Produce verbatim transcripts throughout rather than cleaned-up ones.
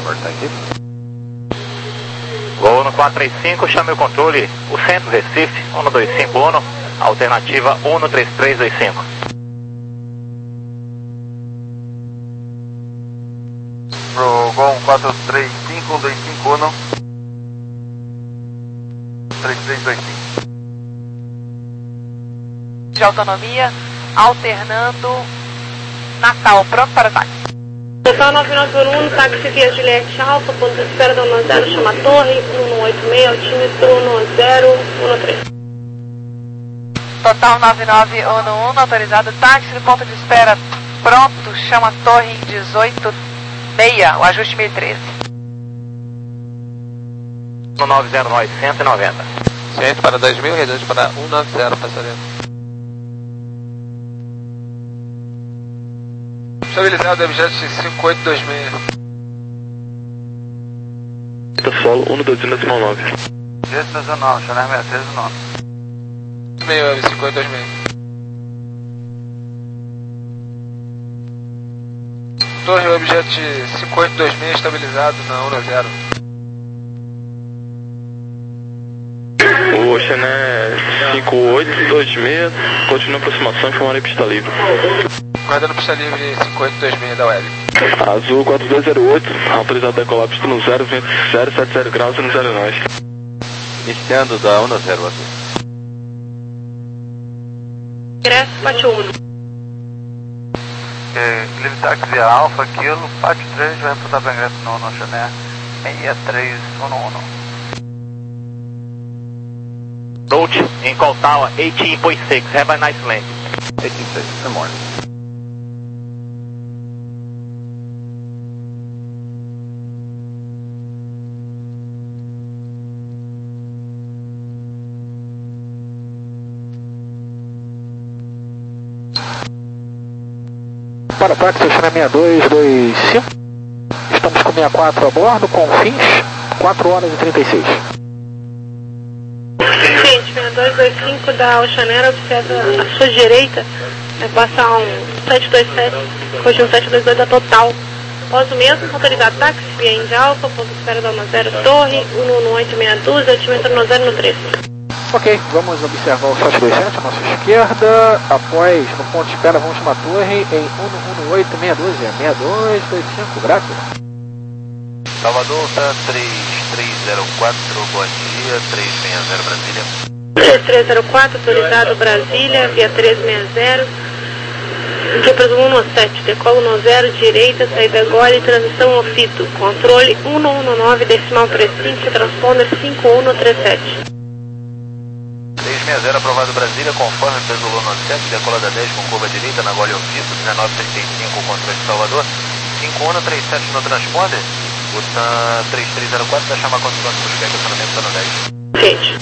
Airport, thank you. Gol no quatro três cinco, chame o controle, o centro Recife, um dois cinco um, alternativa um três três dois cinco. Pro Gol quatro três cinco, um dois cinco um, três três dois cinco. De autonomia, alternando, Natal, pronto para ataque. Total nove nove um, táxi via Juliette Alfa, ponto de espera da um zero, chama Torre, um oito seis, altímetro um zero um três. Total nove nove um, autorizado, táxi no ponto de espera, pronto, chama Torre dezoito seis, o ajuste mil e treze. um nove zero nove, cento e noventa. Ciente para dois mil, reduz para cento e noventa, passageiro. Estabilizado, objeto cinco oito dois seis. Solo um dois decimal nove. Objeto nacional, Chanel sessenta e três nove. Meio web cinco oito dois seis. Torre objeto cinco oito dois seis estabilizado na um zero. O Chanel cinco oito dois seis, continua a aproximação, informando pista livre. Guardando pista livre cinco oito dois seis da web. Azul quatro dois zero oito, autorizado a decolar pista no zero, vento zero sete zero graus e no zero nós. Iniciando da um zero Azul. Ingresso, pátio um. É, livre táxi Alfa, Kilo, pátio três, vai reportar para ingresso no, no Chanel seis três um um. Roach in call tower eighteen point six, have a nice land. eighteen point six, good morning. Para táxi, Chanel seis dois dois cinco. Estamos com sessenta e quatro a bordo, com fins, quatro horas e trinta e seis. Gente, seis dois dois cinco da Oceanera, observa a sua direita, vai passar um sete dois sete, hoje um sete dois dois da Total. Após o mesmo, autorizado táxi, via Indy Alfa, ponto de espera da um zero Torre, um um oito seis dois, altímetro um zero um três. Ok, vamos observar o sete dois sete à nossa esquerda. Após, no ponto de espera, vamos chamar a torre em um um oito seis dois, seis dois dois cinco, graças. Salvador, tá três três zero quatro, bom dia, três seis zero Brasília. três três zero quatro, autorizado Brasília, via três seis zero. Aqui para o um sete, decolo no zero, direita, saída agora e transição ao fito. Controle um um nove, decimal três cinco, transponder cinco um três sete. três seis zero, aprovado Brasília, conforme desolou no sete, decola da dez com curva direita, na Gole ao fito, dezenove trinta e cinco, controle de Salvador, cinco um três sete no transponder. O TAM três três zero quatro vai chamar a condição de buscar estacionamento tá no dez. Gente.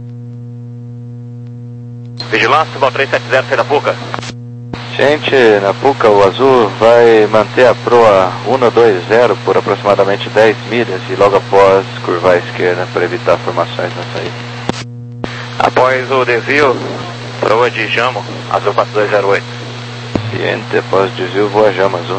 Vigilância, Val três sete zero, sai da Puca. Gente, na Puca, o Azul vai manter a proa um dois zero por aproximadamente dez milhas e logo após curvar à esquerda para evitar formações na saída. Após o desvio, proa de Jamo, Azul quatro dois zero oito. Ciente, após o desvio, voa Jamo, Azul.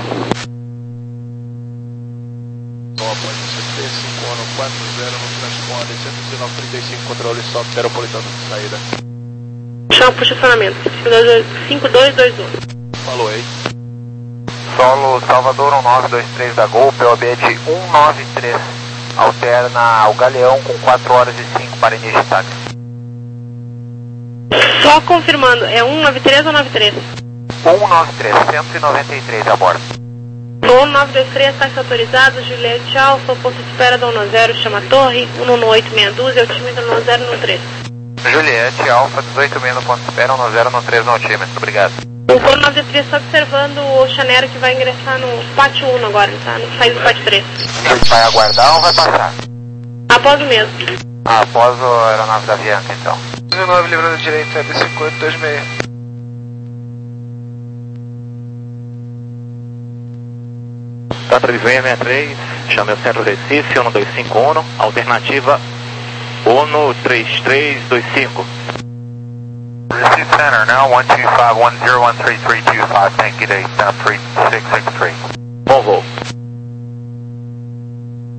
cinco um quatro zero no transponder, cento e dezenove trinta e cinco, controle só Metropolitano de saída. Chama para estacionamento, cinco dois dois um. Falou aí. Solo Salvador um nove dois três da Gol, P O B de um nove três. Alterna ao Galeão com quatro horas e cinco para início de táxi. Só confirmando, é um nove três ou nove três? um nove três, cento e noventa e três a bordo. um nove dois três, táxi autorizado, Juliette Alfa, ponto de espera da um zero, chama Torre, um um oito seis dois, altímetro um zero um três. Juliette Alfa, dezoito mil no ponto de espera, um zero um três no altímetro, obrigado. O Gol nove três está observando o Chanera que vai ingressar no pátio um agora, tá? No saída do pátio três. Ele vai aguardar ou vai passar? Após o mesmo. Ah, após a aeronave da Avianca, então. dezenove, livrando direita, B cinco oito dois seis. Tá três seis seis três, chame o centro Recife, um dois cinco um, alternativa um três três dois cinco. Recife Center, now one two five one zero one three three two five, thank you, date, uh, three six six three. Bom voo.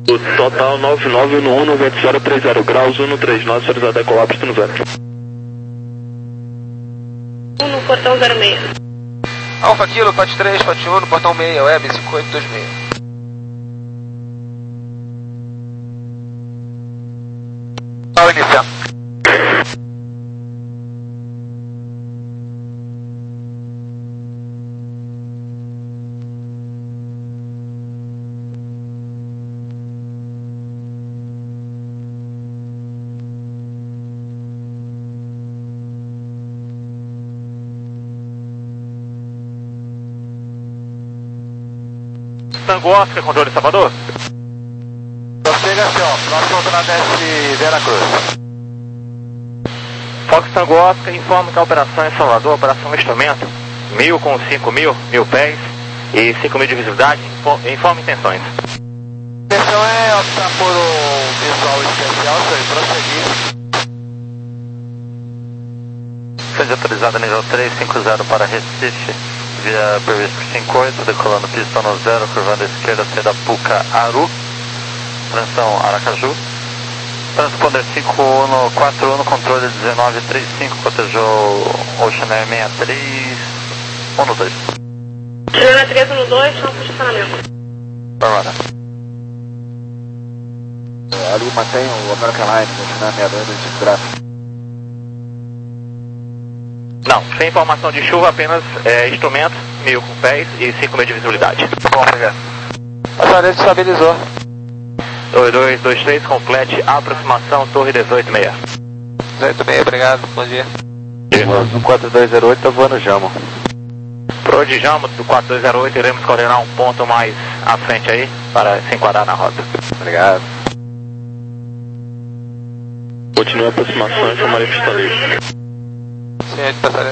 O total nove nove um um, vento zero três zero graus, um três nove, autorizado a decolar, pista no zero. um no portão zero seis. Alfa Kilo, Pat três, Pat um, no portão seis, Web cinco oito dois seis. Ao iniciar. Tango Oscar, controle Salvador. Prossiga, senhor. Próximo Zona Leste, Veracruz. Fox Tango Oscar, informa que a operação em Salvador, operação instrumento, mil com cinco mil, mil pés e cinco mil de visibilidade, informa intenções. A intenção é optar por um visual especial, senhor, e prosseguir. Seja autorizada nível três cinco zero para Recife, via previsto por cinco oito, decolando pista no zero, curvando à esquerda, saída Puca Aru, transição Aracaju. Transponder cinco um quatro um, controle dezenove trinta e cinco, cotejou Ocean Air sessenta e três, um dois. Tirando a três um dois, estão com estacionamento. Bárbara. Ali mantém o American Line, continuando meia dois de tráfego. Não, sem informação de chuva, apenas é, instrumento, mil com pés e cinco mil de visibilidade. Bom, obrigado. A janela estabilizou. dois dois dois três, complete a aproximação, torre dezoito seis. dezoito seis, obrigado, bom dia. No quatro dois zero oito, tá voando Jamo. Pro de Jamo, do quatro dois zero oito, iremos coordenar um ponto mais à frente aí, para se enquadrar na rota. Obrigado. Continua a aproximação, informarei pista livre. Senhor de passageiro.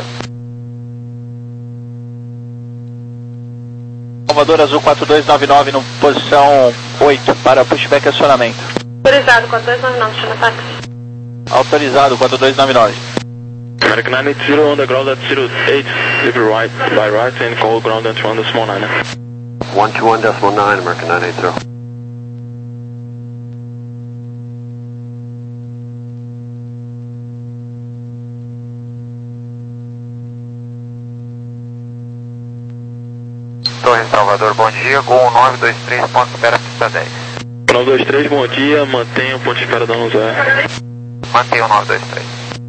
Salvador Azul quatro dois nove nove, no posição oito, para pushback e acionamento. Autorizado, quatro dois nove nove, chama táxi. Autorizado, quatro dois nove nove. American nine eight zero, on the ground at zero eight, leave right, by right, and call ground at one decimal nine. one two one decimal nine, American nine eight zero. Torre Salvador, bom dia, Gol nove dois três, ponto espera pista dez. nove dois três, bom dia, mantenha o ponto de espera dando zero. Mantenha o nove dois três.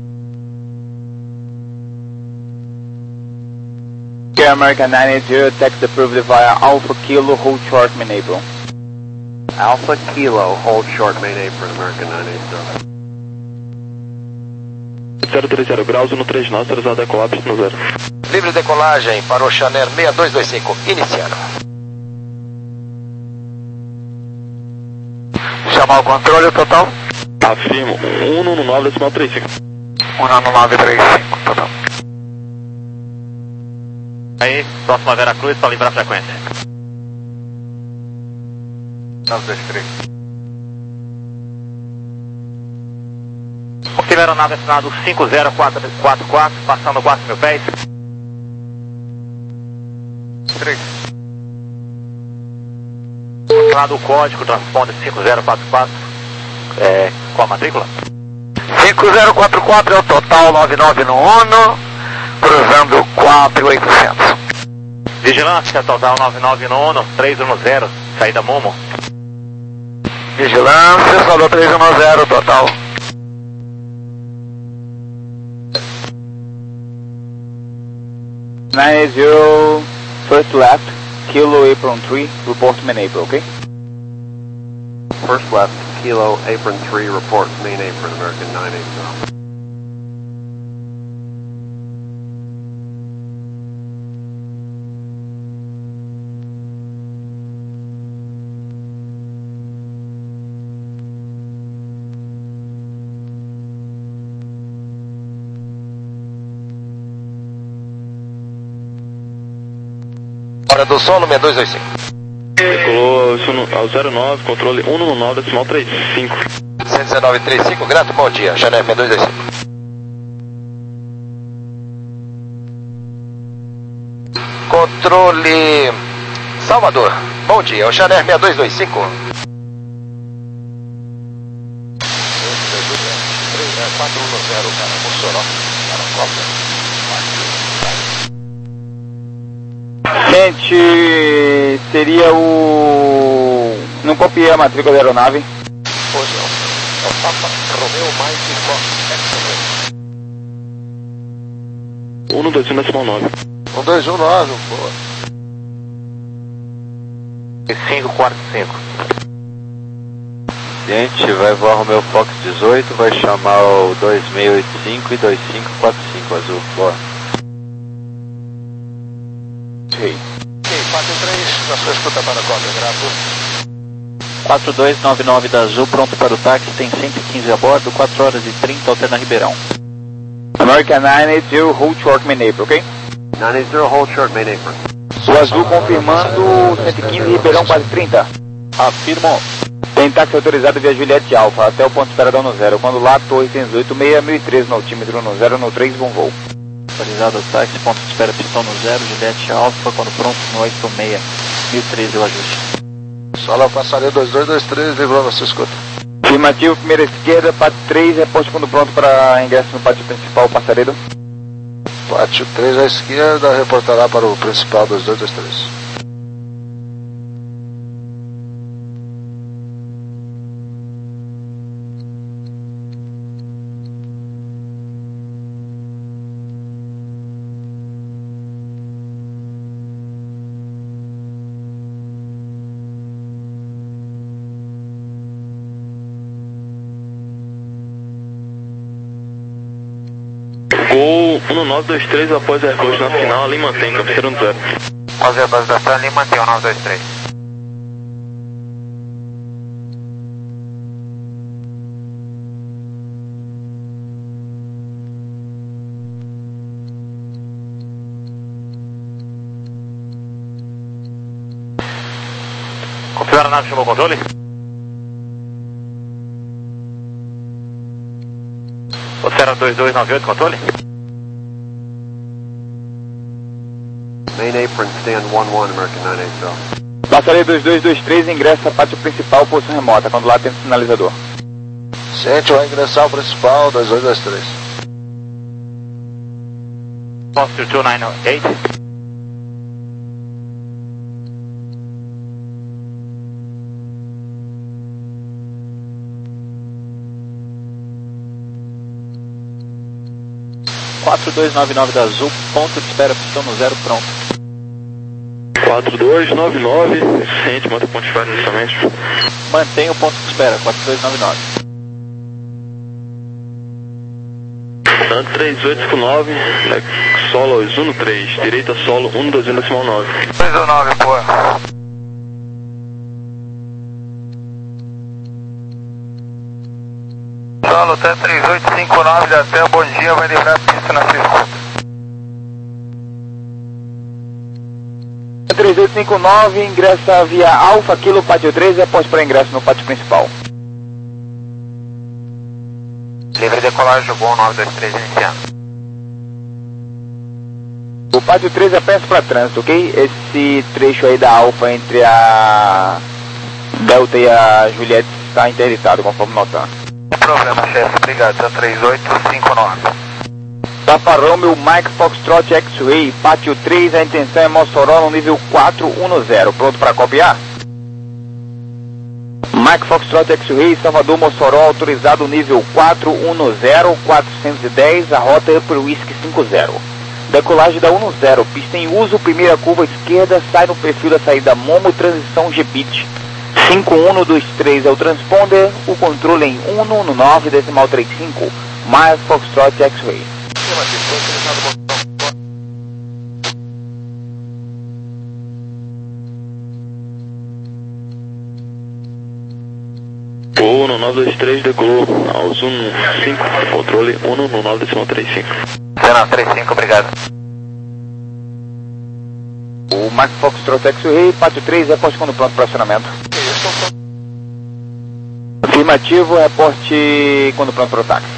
Okay, American nine eight zero, text approved via Alpha Kilo, hold short main April. Alpha Kilo, hold short main apron, American nine eight zero. zero três zero graus, um três nove, autorizado a decolar, pista no zero. Livre decolagem para o Chanel seis dois dois cinco, iniciando. Chamar o controle, o total? Afirmo, um um nove decimal trinta e cinco. um nove três cinco, total. Aí, próxima Veracruz para livrar a frequência. nove dois três. Obtive aeronave assinado cinco zero quatro quatro quatro, passando quatro mil pés. três. Assinado o código, transponder cinco zero quatro quatro, é, qual a matrícula? cinco zero quatro quatro é o total, nove nove no Uno, cruzando quatro mil e oitocentos. Vigilância, total nove nove no Uno, três um zero, saída Momo. Vigilância, saldo três um zero, total. nine eight zero, first left, Kilo Apron three, report main April, okay? First left, Kilo, apron three, report main apron, American nine eight zero. Hora do sono, seis dois dois cinco. Decolou ao zero nove, controle um um nove decimal trinta e cinco. cento e dezenove trinta e cinco, grato, bom dia, Chanel seis dois dois cinco. Controle Salvador, bom dia, o Chanel seis dois dois cinco. zero para Mossoró, para a Copa. Gente, seria o... Não copiei a matrícula da aeronave. Pois não. É o Papa Romeo Mike Fox X. um dois um decimal nove. um dois um nove, pô. cinco quatro cinco. Gente, vai voar o Romeo Fox dezoito, vai chamar o dois seis oito cinco e dois cinco quatro cinco azul. Boa. Ok, quatro três, na sua escuta para a cópia, grato. quatro dois nove nove da Azul, pronto para o táxi, tem cento e quinze a bordo, quatro horas e trinta, alterna Ribeirão. American nove oito zero, hold short main apron, ok? nove oito zero, hold short main apron. O Azul confirmando cento e quinze, Ribeirão quase trinta. Afirmo. Tem táxi autorizado via Juliette Alpha, até o ponto de espera da no zero. Quando lá, Torre tem dezoito seis, mil e treze no altímetro no zero, no três, bom voo. Autorizado o táxi, ponto de espera, pistão no zero, Juliette Alpha, quando pronto no oito seis, mil e treze o ajuste. Sala passaria dois dois dois três, livrou na sua escuta. Afirmativo, primeira esquerda, pátio três, reporte quando pronto para ingresso no pátio principal, passaredo. Pátio três à esquerda, reportará para o principal dois dois dois três. Gol um nove dois três após aircraft na final, ali mantém, cabeceira no zero. Fazer a base da Sala e mantém o nove dois três. Confirmar a nave, chamou o controle? Ocera dois dois nove oito, controle? Main apron, stand one one, American nove oito zero. Passaredo dois dois dois três, ingressa pátio principal, posição remota, quando lá tem sinalizador. Gente, vai ingressar o principal dois dois dois três. Foster dois nove oito. quatro dois nove nove da Azul, ponto de espera, pistão no zero, pronto. quatro dois nove nove, ciente, manda ponto de espera inicialmente. Mantém o ponto de espera, quatro dois nove nove. Santos três oito cinco nove, né, solo Zuno três, direita solo um dois um decimal nove. dois um nove, pô. Solo T três oito cinco nove, até bom dia, vai livrar a pista na sua escuta. três oito cinco nove, ingressa via Alfa, Kilo, pátio três, reporte para ingresso no pátio principal. Livre decolagem, bom nove dois três iniciando. O pátio três é apenas para trânsito, ok? Esse trecho aí da Alfa entre a Delta e a Juliette está interditado, conforme notando. Sem problema, chefe, obrigado, T três oito cinco nove. Papa Romeo, Mike Foxtrot X-Ray, pátio três, a intenção é Mossoró no nível quatro um zero, pronto para copiar? Mike Foxtrot X-Ray, Salvador, Mossoró, autorizado nível quatro um zero, quatrocentos e dez, a rota é para o Whisky cinco zero. Decolagem da um zero, pista em uso, primeira curva esquerda, sai no perfil da saída Momo, transição G-Bit. cinco um dois três é o transponder, o controle em um um nove decimal trinta e cinco, Mike Foxtrot X-Ray. Gol no nove dois três, decolou ao Zuno cinco, controle um no nove decimal trinta e cinco. Zero trinta e cinco, obrigado. O Mike Foxtrot X-Ray, pátio três, reporte quando pronto para acionamento. Afirmativo, reporte quando pronto para o táxi.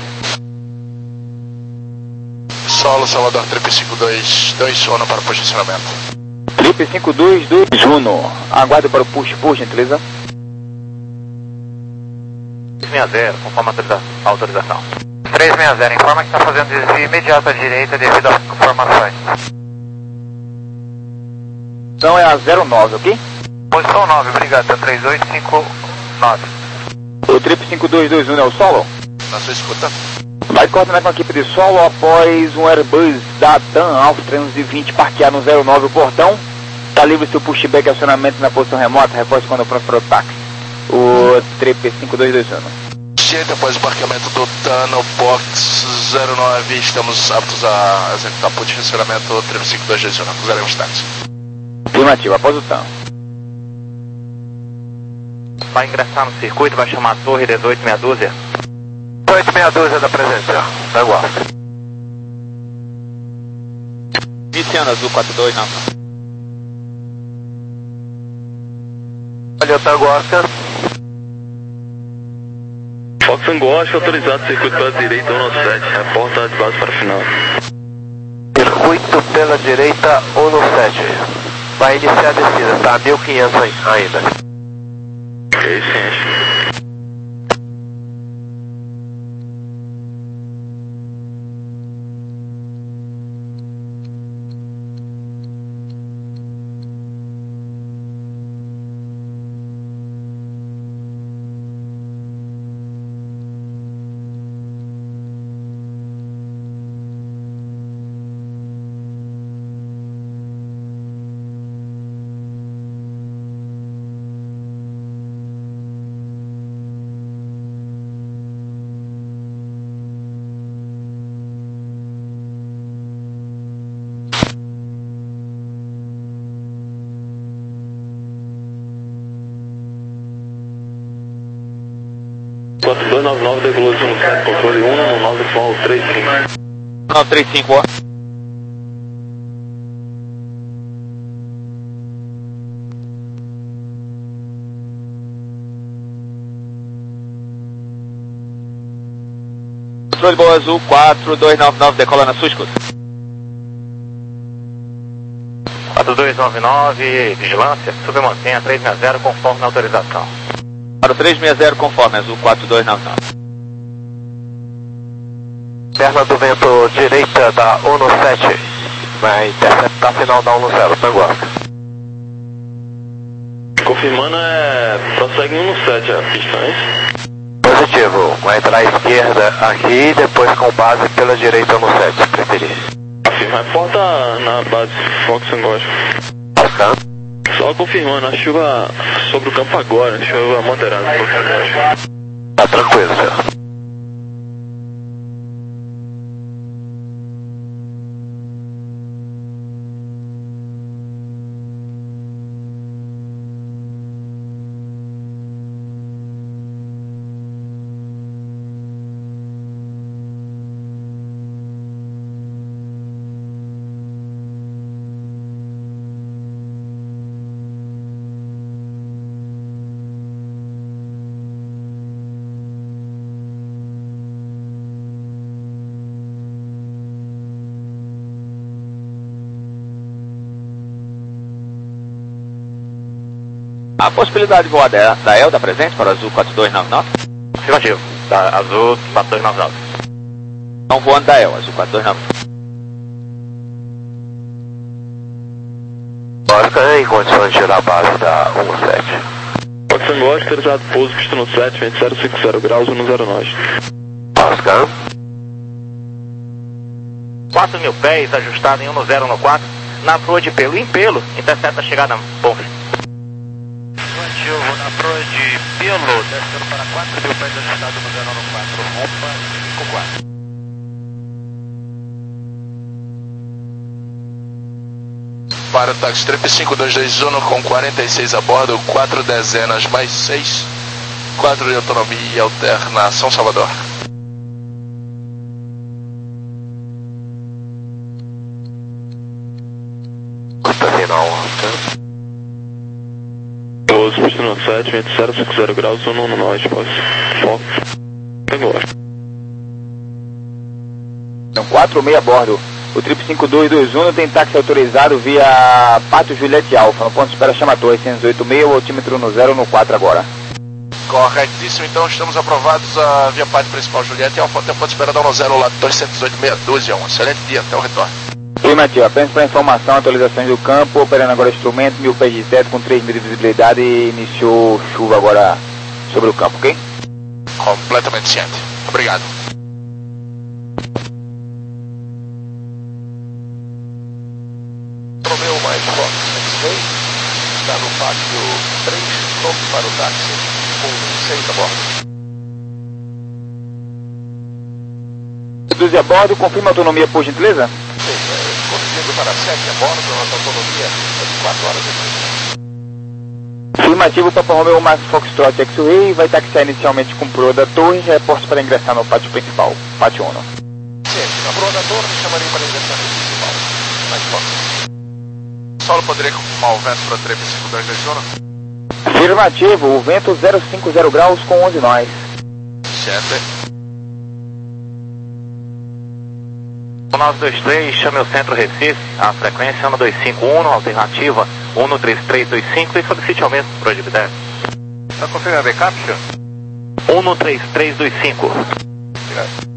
Solo Salvador triplo cinco dois dois, sono para posicionamento. Trip cinco dois dois Juno, aguarde para o push, por gentileza. seis zero, conforme a autoriza- autorização. três seis zero, informa que está fazendo desvio imediato à direita devido às informações. Então é a zero nove, ok? Posição nove, obrigado, tá três oito cinco nove. O trip cinco dois dois um é o solo? Na sua escuta. Vai coordenar com a equipe de solo após um Airbus da TAM Alfa trezentos e vinte parquear no zero nove o portão. Está livre seu pushback e acionamento na posição remota, reforce quando pronto para o táxi. O trip cinco dois dois um. Gente, após o parqueamento do TAM no box zero nove, estamos aptos a executar ponto de funcionamento trip cinco dois dois um. Acusaremos táxi. Afirmativo, após o TAM. Vai ingressar no circuito, vai chamar a torre dezoito meia dúzia. dezoito meia dúzia da presença, da guarda. Iniciando azul quatro dois nove. Olha, Tanguasca. Fox Angosta, autorizado circuito pela direita cento e sete, reporta de base para final. Circuito pela direita cento e sete. Vai iniciar a descida, tá? mil e quinhentos ainda. Ok, sim. quatro dois nove nove, decolou de sete, controle um, no nove decimal três cinco. nove três cinco, ó. Controle Boa Azul quatro dois nove nove, decola na sua escuta. quatro dois nove nove, vigilância, submantenha três seis zero, conforme a autorização. Para o três seis zero, conforme azul quatro dois nove nove. Perna do vento direita da cento e sete. Vai interceptar final da cento zero, Tanguasca. Confirmando, é. prossegue no sete a pista, é isso? Positivo, vai entrar à esquerda aqui, depois com base pela direita no sete, se preferir. Afirma, reporta na base Fox Angosta. Alcança. Só confirmando, a chuva sobre o campo agora, chuva moderada. Tá tranquilo, senhor. A possibilidade de voar da, da Elda presente para o azul quatro dois nove nove? Afirmativo, tá, azul quatro dois nove nove. Estão voando da El, azul quatro dois nove nove. Bosca em condições de tirar a base da cento e sete. Fox Angosta, autorizado pouso, pista no sete, vento zero cinco zero graus, cento nove. Bosca. quatro mil pés, ajustado em cento no quatro, na proa de pelo em pelo, intercepta a chegada ponte. Positivo, na proa de pelo, descendo para quatro mil pés, ajustado no zero no quatro, rompa cinco quatro. Para o táxi trip cinco dois dois um com quarenta e seis a bordo, quatro dezenas mais seis, quadro de autonomia e alternação Salvador. Final. Pouso, pista no sete, vento zero cinco zero graus, cento nove, Fox Angosta. São quatro meia a bordo. O trip cinco dois dois um tem táxi autorizado via Pátio Juliette Alfa. No ponto de espera chama torre seiscentos e oitenta e seis, o altímetro no zero no quatro agora. Corretíssimo, então estamos aprovados a via parte principal Juliette e Alfa Tempo de espera da um zero lá duzentos e oito, meia dúzia. Um excelente dia, até o retorno. Afirmativo, apenas para informação, atualizações do campo, operando agora instrumento, mil pés de teto com três mil de visibilidade e iniciou chuva agora sobre o campo, ok? Completamente ciente. Obrigado. Romeu mais Fox X-Ray, está no pátio três, pronto para o táxi, com seis a bordo. doze a bordo, confirma a autonomia por gentileza? Sim, é, corrigindo para sete a bordo, nossa autonomia é de quatro horas e trinta. Afirmativo, Papa Romeo Max Foxtrot X-Ray vai taxiar inicialmente com proa da torre, reporte para ingressar no pátio principal, pátio um. Sim, na proa da torre chamaria para ingressar no principal, mais Fox. Solo poderia confirmar o vento para três cinco dois dois um? Afirmativo, o vento zero cinco zero graus com onze nós. Certo. nove dois três, chame o centro Recife, a frequência um dois cinco um, alternativa um três três dois cinco e solicite aumento de produtividade. Está confirmando a backup, senhor? um três três dois cinco. Obrigado.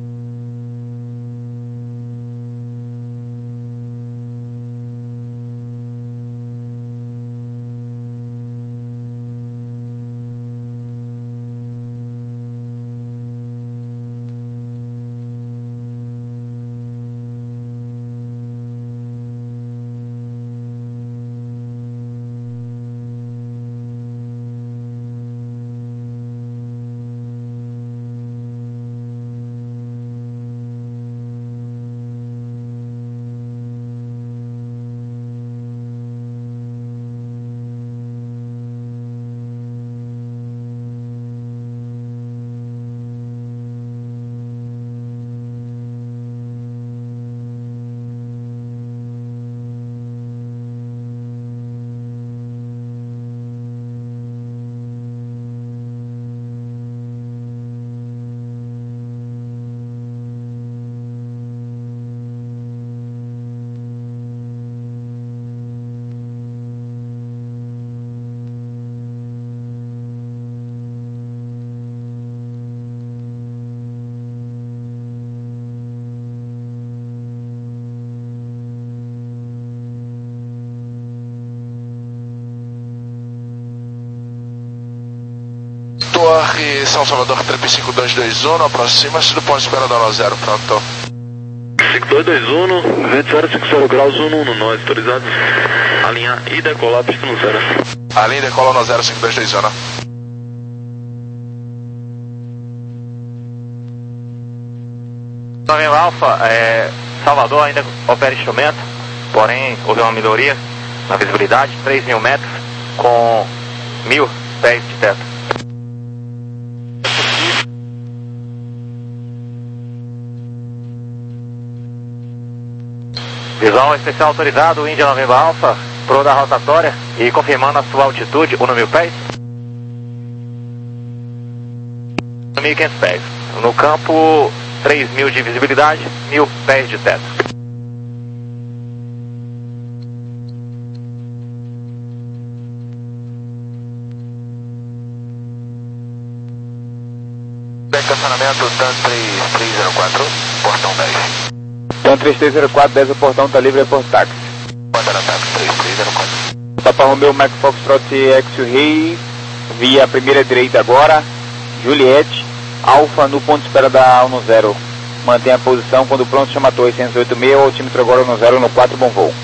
Torre São Salvador três cinco dois dois um, aproxima-se do ponto de espera da um zero, pronto. cinco dois dois um, vento zero cinco zero graus, um um nós, autorizados. Alinhar e decolar, pista no zero. Alinha e decola no zero cinco dois dois um. Novembro Alfa, é, Salvador ainda opera instrumento, porém houve uma melhoria na visibilidade, três mil metros com mil pés de teto. Visual especial autorizado, Índia Novembro Alfa, proa da rotatória e confirmando a sua altitude, um mil pés. mil e quinhentos pés. No campo, três mil de visibilidade, mil pés de teto. Estacionamento TAN três três zero quatro, portão dez. TAN três três zero quatro, dez, o portão está livre, é por táxi. Manda na táxi três três zero quatro. Papa Romeo Max Foxtrot X-Ray, via primeira direita agora, Juliette, Alfa no ponto de espera da um zero. Mantenha a posição, quando pronto chama a torre seiscentos e oitenta e seis, o altímetro agora um zero no quatro, bom voo.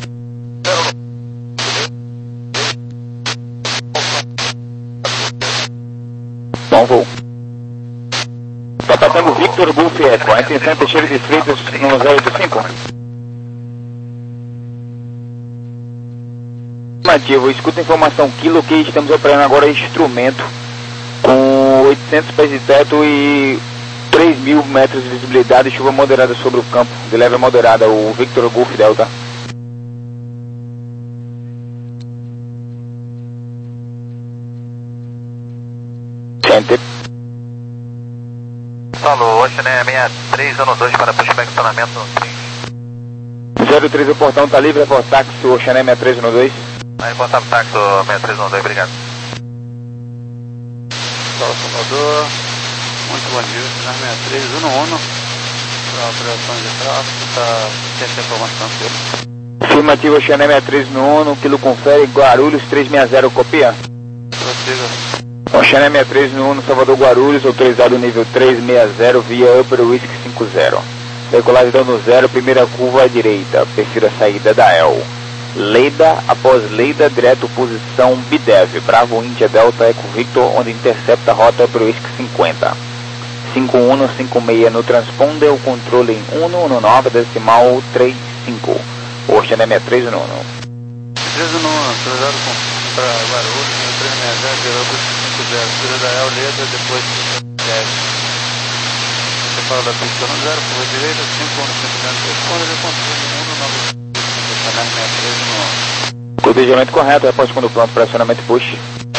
Bom voo. Papa Tango Victor Golf Eco, a intenção é Teixeira de Freitas no zero oito cinco. Afirmativo, escuta a informação Kilo que estamos operando agora instrumento com oitocentos pés de teto e três mil metros de visibilidade e chuva moderada sobre o campo, de leve moderada, o Victor Golf Delta. Center. Falou, Oceané seis três um dois para pushback estacionamento no três. zero três, o portão está livre, é por táxi, o Oceané seis três um dois. Vai botar o táxi seis três um dois, obrigado. Central Salvador. Muito bom dia, Channel sessenta e três, um um, para operação de tráfego, está tendo informação dele. Afirmativo, Channel sessenta e três no um, quilo confere, Guarulhos três seis zero, copia. Prossiga. O Channel sessenta e três no um, Salvador Guarulhos, autorizado nível três seis zero, via Upper Whisky cinquenta. Decolagem dando zero, primeira curva à direita, perfil a saída da E L. Leida, após Leida, direto posição Bidev, Bravo Índia Delta Eco Victor, onde intercepta a rota Upper Whisky cinquenta. cinco um cinco seis no transponder, o controle em cento e dezenove, decimal trinta e cinco. O Channel sessenta e três no um. três um, autorizado para Guarulhos, três seis zero, virou cinquenta, tira da E L, Leida, depois dez. Você fala da pista no zero, curva direita, cinco um cinco zero, responde, ele controle cento e nove. Channel sessenta e três no um. Codejamento correto, resposta quando pronto para acionamento push.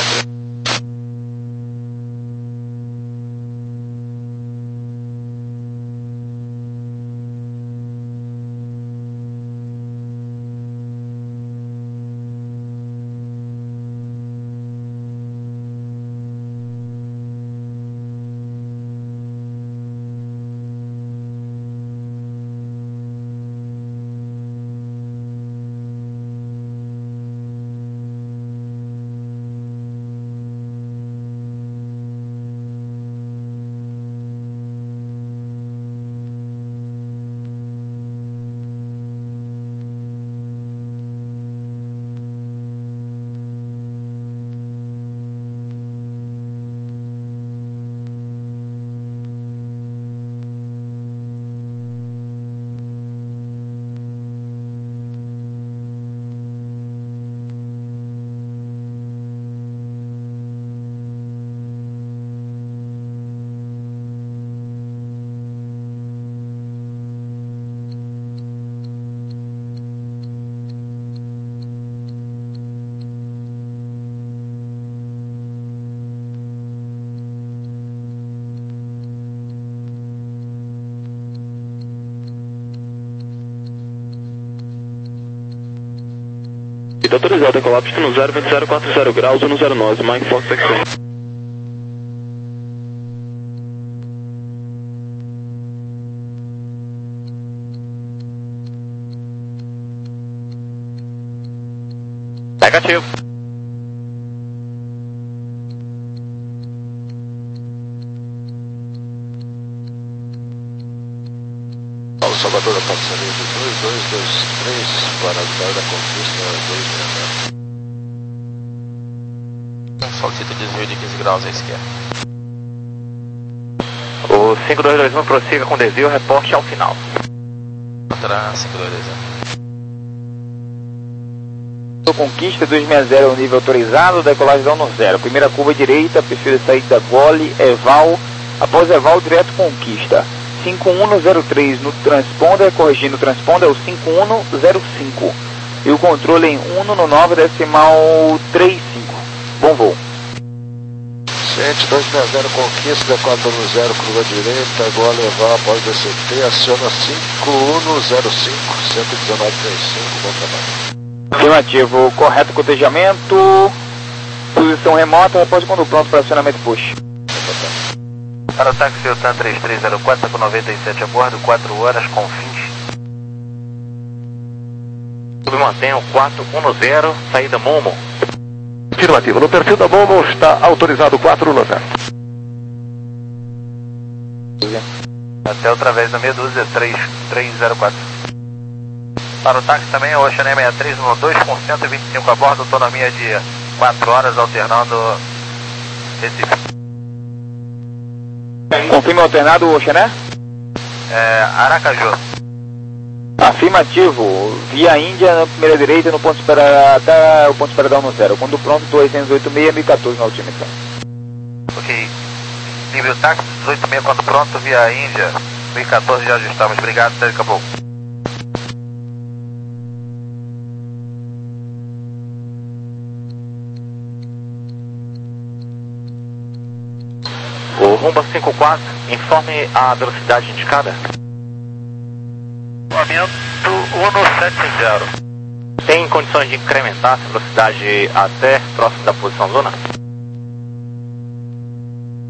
Autorizado, decolar pista no zero vinte zero quatro zero graus, no zero nove, Mike Fox X. Negativo. Paulo Salvador, apartamento dois dois dois três, para a Vitória da Conquista dois seis zero. Solicita desvio de quinze graus à esquerda. O cinco dois dois um prossiga com desvio, reporte ao final. Contra cinco dois dois um. Conquista dois seis zero, nível autorizado, decolagem dando zero. Primeira curva direita, perfil de saída Gole, Eval, após Eval, direto Conquista. cinco um zero três no transponder, corrigindo o transponder é o cinco um zero cinco. E o controle em cento e nove, decimal trinta e cinco. Bom voo. Ciente dois seis zero, Conquista, decola no zero, curva direita, Gole, Eval, após D C T, aciona cinco um zero cinco, cento e dezenove trinta e cinco, bom trabalho. Afirmativo, correto cotejamento, posição remota, após quando pronto para acionamento push. Para o táxi o TAN três três zero quatro, com noventa e sete a bordo, quatro horas com fins. Submantenha o quatro um zero, saída Momo. Afirmativo, no perfil da Momo está autorizado quatro um zero. Até outra vez na meia dúzia, três três zero quatro. Para o táxi também, o Channel sessenta e três no dois com cento e vinte e cinco a bordo, autonomia de quatro horas, alternando Recife. Confirma o alternado, o Channel? É, Aracaju. Afirmativo, via Índia na primeira direita, no ponto de espera, até o ponto de espera da um zero. Quando pronto, oitocentos e oitenta e seis, mil e quatorze na altímetro. Ok. Nível táxi, dezoito e meia, quando pronto, via Índia, mil e quatorze já ajustamos. Obrigado, até daqui a pouco. O Rumba cinco quatro, informe a velocidade indicada. Aumento cento e setenta e zero. Tem condições de incrementar essa velocidade até próximo da posição zona?